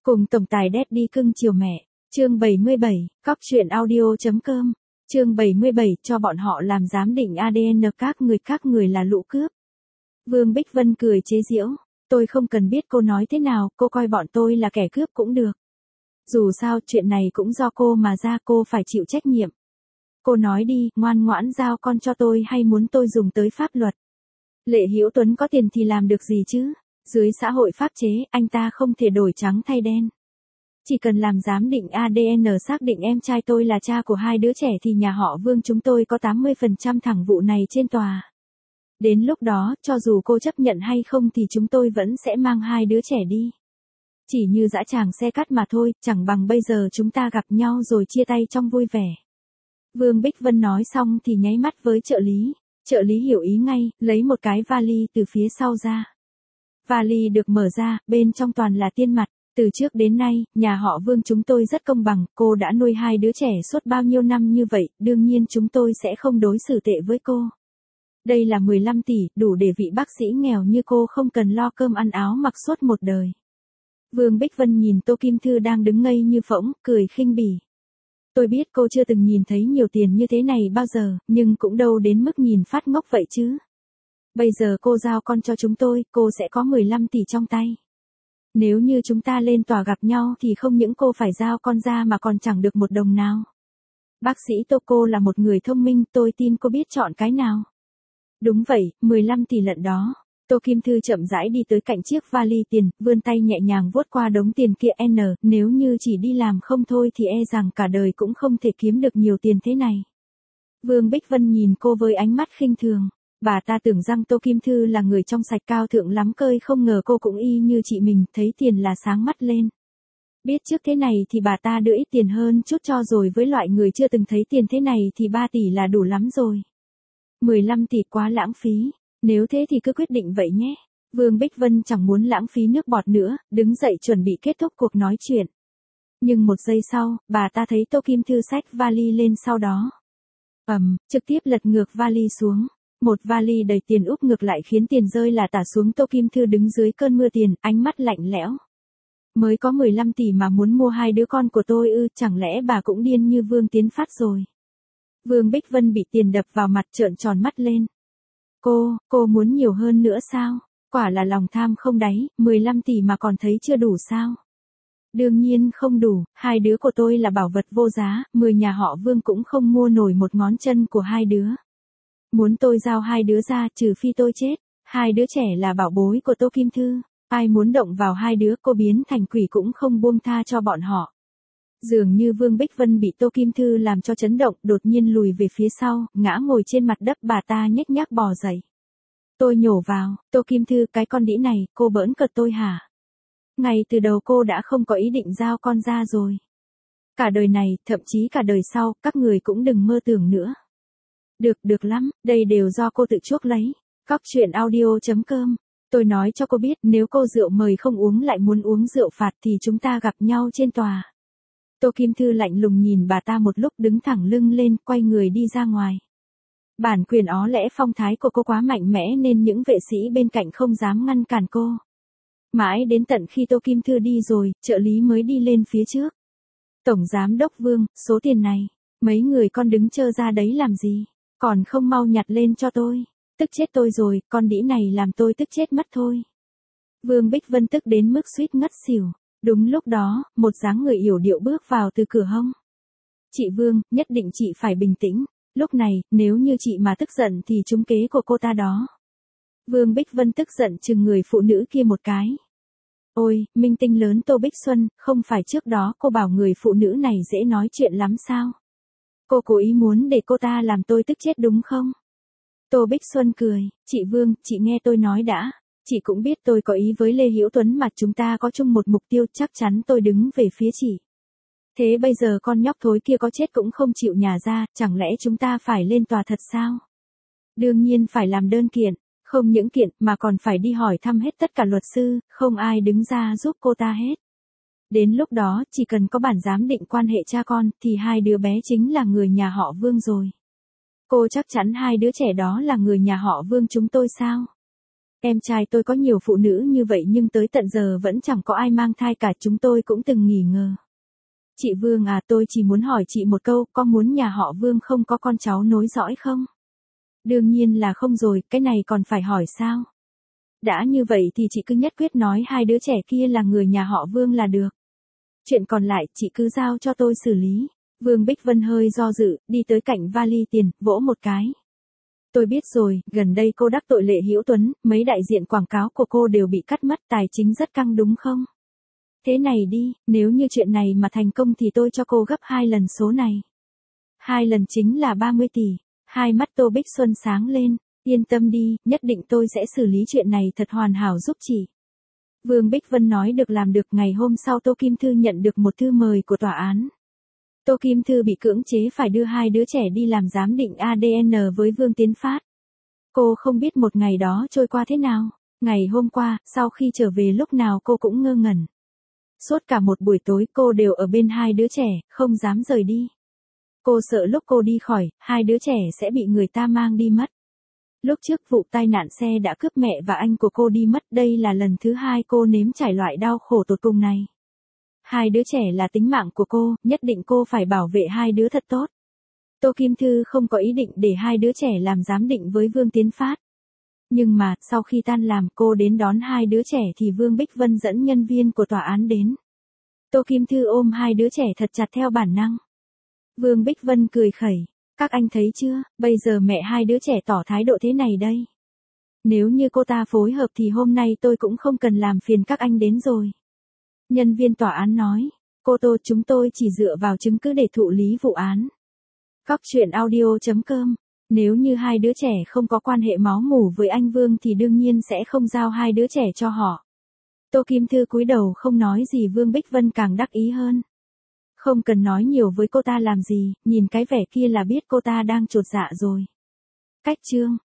Cùng tổng tài Daddy cưng chiều mẹ. Chương 77, cóc truyện audio.com. Chương 77, cho bọn họ làm giám định ADN các người là lũ cướp. Vương Bích Vân cười chế giễu, tôi không cần biết cô nói thế nào, cô coi bọn tôi là kẻ cướp cũng được. Dù sao chuyện này cũng do cô mà ra, cô phải chịu trách nhiệm. Cô nói đi, ngoan ngoãn giao con cho tôi hay muốn tôi dùng tới pháp luật. Lệ Hữu Tuấn có tiền thì làm được gì chứ? Dưới xã hội pháp chế, anh ta không thể đổi trắng thay đen. Chỉ cần làm giám định ADN xác định em trai tôi là cha của hai đứa trẻ thì nhà họ Vương chúng tôi có 80% thẳng vụ này trên tòa. Đến lúc đó, cho dù cô chấp nhận hay không thì chúng tôi vẫn sẽ mang hai đứa trẻ đi. Chỉ như dã tràng xe cát mà thôi, chẳng bằng bây giờ chúng ta gặp nhau rồi chia tay trong vui vẻ. Vương Bích Vân nói xong thì nháy mắt với trợ lý. Trợ lý hiểu ý ngay, lấy một cái vali từ phía sau ra. Vali được mở ra, bên trong toàn là tiền mặt. Từ trước đến nay, nhà họ Vương chúng tôi rất công bằng, cô đã nuôi hai đứa trẻ suốt bao nhiêu năm như vậy, đương nhiên chúng tôi sẽ không đối xử tệ với cô. Đây là 15 tỷ, đủ để vị bác sĩ nghèo như cô không cần lo cơm ăn áo mặc suốt một đời. Vương Bích Vân nhìn Tô Kim Thư đang đứng ngây như phỗng, cười khinh bỉ. Tôi biết cô chưa từng nhìn thấy nhiều tiền như thế này bao giờ, nhưng cũng đâu đến mức nhìn phát ngốc vậy chứ. Bây giờ cô giao con cho chúng tôi, cô sẽ có 15 tỷ trong tay. Nếu như chúng ta lên tòa gặp nhau thì không những cô phải giao con ra mà còn chẳng được một đồng nào. Bác sĩ Tô, cô là một người thông minh, tôi tin cô biết chọn cái nào. Đúng vậy, 15 tỷ lận đó. Tô Kim Thư chậm rãi đi tới cạnh chiếc vali tiền, vươn tay nhẹ nhàng vuốt qua đống tiền kia. Nếu như chỉ đi làm không thôi thì e rằng cả đời cũng không thể kiếm được nhiều tiền thế này. Vương Bích Vân nhìn cô với ánh mắt khinh thường. Bà ta tưởng rằng Tô Kim Thư là người trong sạch cao thượng lắm cơi, không ngờ cô cũng y như chị mình, thấy tiền là sáng mắt lên. Biết trước thế này thì bà ta đưa ít tiền hơn chút cho rồi, với loại người chưa từng thấy tiền thế này thì 3 tỷ là đủ lắm rồi. 15 tỷ quá lãng phí, nếu thế thì cứ quyết định vậy nhé. Vương Bích Vân chẳng muốn lãng phí nước bọt nữa, đứng dậy chuẩn bị kết thúc cuộc nói chuyện. Nhưng một giây sau, bà ta thấy Tô Kim Thư xách vali lên, sau đó trực tiếp lật ngược vali xuống. Một vali đầy tiền úp ngược lại khiến tiền rơi là tả xuống. Tô Kim Thư đứng dưới cơn mưa tiền, ánh mắt lạnh lẽo. Mới có 15 tỷ mà muốn mua hai đứa con của tôi ư? Chẳng lẽ bà cũng điên như Vương Tiến Phát rồi? Vương Bích Vân bị tiền đập vào mặt trợn tròn mắt lên. Cô muốn nhiều hơn nữa sao? Quả là lòng tham không đáy, 15 tỷ mà còn thấy chưa đủ sao? Đương nhiên không đủ, hai đứa của tôi là bảo vật vô giá, 10 nhà họ Vương cũng không mua nổi một ngón chân của hai đứa. Muốn tôi giao hai đứa ra, trừ phi tôi chết. Hai đứa trẻ là bảo bối của Tô Kim Thư. Ai muốn động vào hai đứa cô biến thành quỷ cũng không buông tha cho bọn họ. Dường như Vương Bích Vân bị Tô Kim Thư làm cho chấn động, đột nhiên lùi về phía sau, ngã ngồi trên mặt đất. Bà ta nhếch nhác bò dậy. Tôi nhổ vào, Tô Kim Thư, cái con đĩ này, cô bỡn cợt tôi hả? Ngay từ đầu cô đã không có ý định giao con ra rồi. Cả đời này, thậm chí cả đời sau, các người cũng đừng mơ tưởng nữa. Được lắm, đây đều do cô tự chuốc lấy. Cóc truyện audio.com. Tôi nói cho cô biết, nếu cô rượu mời không uống lại muốn uống rượu phạt thì chúng ta gặp nhau trên tòa. Tô Kim Thư lạnh lùng nhìn bà ta một lúc, đứng thẳng lưng lên, quay người đi ra ngoài. Bản quyền ó lẽ phong thái của cô quá mạnh mẽ nên những vệ sĩ bên cạnh không dám ngăn cản cô. Mãi đến tận khi Tô Kim Thư đi rồi, trợ lý mới đi lên phía trước. Tổng giám đốc Vương, số tiền này, mấy người con đứng chơ ra đấy làm gì? Còn không mau nhặt lên cho tôi. Tức chết tôi rồi, con đĩ này làm tôi tức chết mất thôi. Vương Bích Vân tức đến mức suýt ngất xỉu. Đúng lúc đó, một dáng người yểu điệu bước vào từ cửa hông. Chị Vương, nhất định chị phải bình tĩnh. Lúc này, nếu như chị mà tức giận thì trúng kế của cô ta đó. Vương Bích Vân tức giận chừng người phụ nữ kia một cái. Ôi, minh tinh lớn Tô Bích Xuân, không phải trước đó cô bảo người phụ nữ này dễ nói chuyện lắm sao? Cô cố ý muốn để cô ta làm tôi tức chết đúng không? Tô Bích Xuân cười, chị Vương, chị nghe tôi nói đã. Chị cũng biết tôi có ý với Lê Hữu Tuấn mà chúng ta có chung một mục tiêu, chắc chắn tôi đứng về phía chị. Thế bây giờ con nhóc thối kia có chết cũng không chịu nhả ra, chẳng lẽ chúng ta phải lên tòa thật sao? Đương nhiên phải làm đơn kiện, không những kiện mà còn phải đi hỏi thăm hết tất cả luật sư, không ai đứng ra giúp cô ta hết. Đến lúc đó, chỉ cần có bản giám định quan hệ cha con, thì hai đứa bé chính là người nhà họ Vương rồi. Cô chắc chắn hai đứa trẻ đó là người nhà họ Vương chúng tôi sao? Em trai tôi có nhiều phụ nữ như vậy nhưng tới tận giờ vẫn chẳng có ai mang thai cả, chúng tôi cũng từng nghi ngờ. Chị Vương à, tôi chỉ muốn hỏi chị một câu, có muốn nhà họ Vương không có con cháu nối dõi không? Đương nhiên là không rồi, cái này còn phải hỏi sao? Đã như vậy thì chị cứ nhất quyết nói hai đứa trẻ kia là người nhà họ Vương là được. Chuyện còn lại chị cứ giao cho tôi xử lý. Vương Bích Vân hơi do dự, đi tới cạnh vali tiền, vỗ một cái. Tôi biết rồi, gần đây cô đắc tội Lệ Hữu Tuấn, mấy đại diện quảng cáo của cô đều bị cắt mất, tài chính rất căng đúng không? Thế này đi, nếu như chuyện này mà thành công thì tôi cho cô gấp 2 lần số này. 2 lần chính là 30 tỷ. Hai mắt Tô Bích Xuân sáng lên, yên tâm đi, nhất định tôi sẽ xử lý chuyện này thật hoàn hảo giúp chị. Vương Bích Vân nói được làm được. Ngày hôm sau Tô Kim Thư nhận được một thư mời của tòa án. Tô Kim Thư bị cưỡng chế phải đưa hai đứa trẻ đi làm giám định ADN với Vương Tiến Phát. Cô không biết một ngày đó trôi qua thế nào. Ngày hôm qua, sau khi trở về lúc nào cô cũng ngơ ngẩn. Suốt cả một buổi tối cô đều ở bên hai đứa trẻ, không dám rời đi. Cô sợ lúc cô đi khỏi, hai đứa trẻ sẽ bị người ta mang đi mất. Lúc trước vụ tai nạn xe đã cướp mẹ và anh của cô đi mất, đây là lần thứ 2 cô nếm trải loại đau khổ tột cùng này. Hai đứa trẻ là tính mạng của cô, nhất định cô phải bảo vệ hai đứa thật tốt. Tô Kim Thư không có ý định để hai đứa trẻ làm giám định với Vương Tiến Phát. Nhưng mà, sau khi tan làm cô đến đón hai đứa trẻ thì Vương Bích Vân dẫn nhân viên của tòa án đến. Tô Kim Thư ôm hai đứa trẻ thật chặt theo bản năng. Vương Bích Vân cười khẩy. Các anh thấy chưa, bây giờ mẹ hai đứa trẻ tỏ thái độ thế này đây. Nếu như cô ta phối hợp thì hôm nay tôi cũng không cần làm phiền các anh đến rồi. Nhân viên tòa án nói, cô Tô, chúng tôi chỉ dựa vào chứng cứ để thụ lý vụ án. Coptruyện.audio.com. Nếu như hai đứa trẻ không có quan hệ máu mủ với anh Vương thì đương nhiên sẽ không giao hai đứa trẻ cho họ. Tô Kim Thư cúi đầu không nói gì. Vương Bích Vân càng đắc ý hơn. Không cần nói nhiều với cô ta làm gì, nhìn cái vẻ kia là biết cô ta đang chột dạ rồi. Cách chương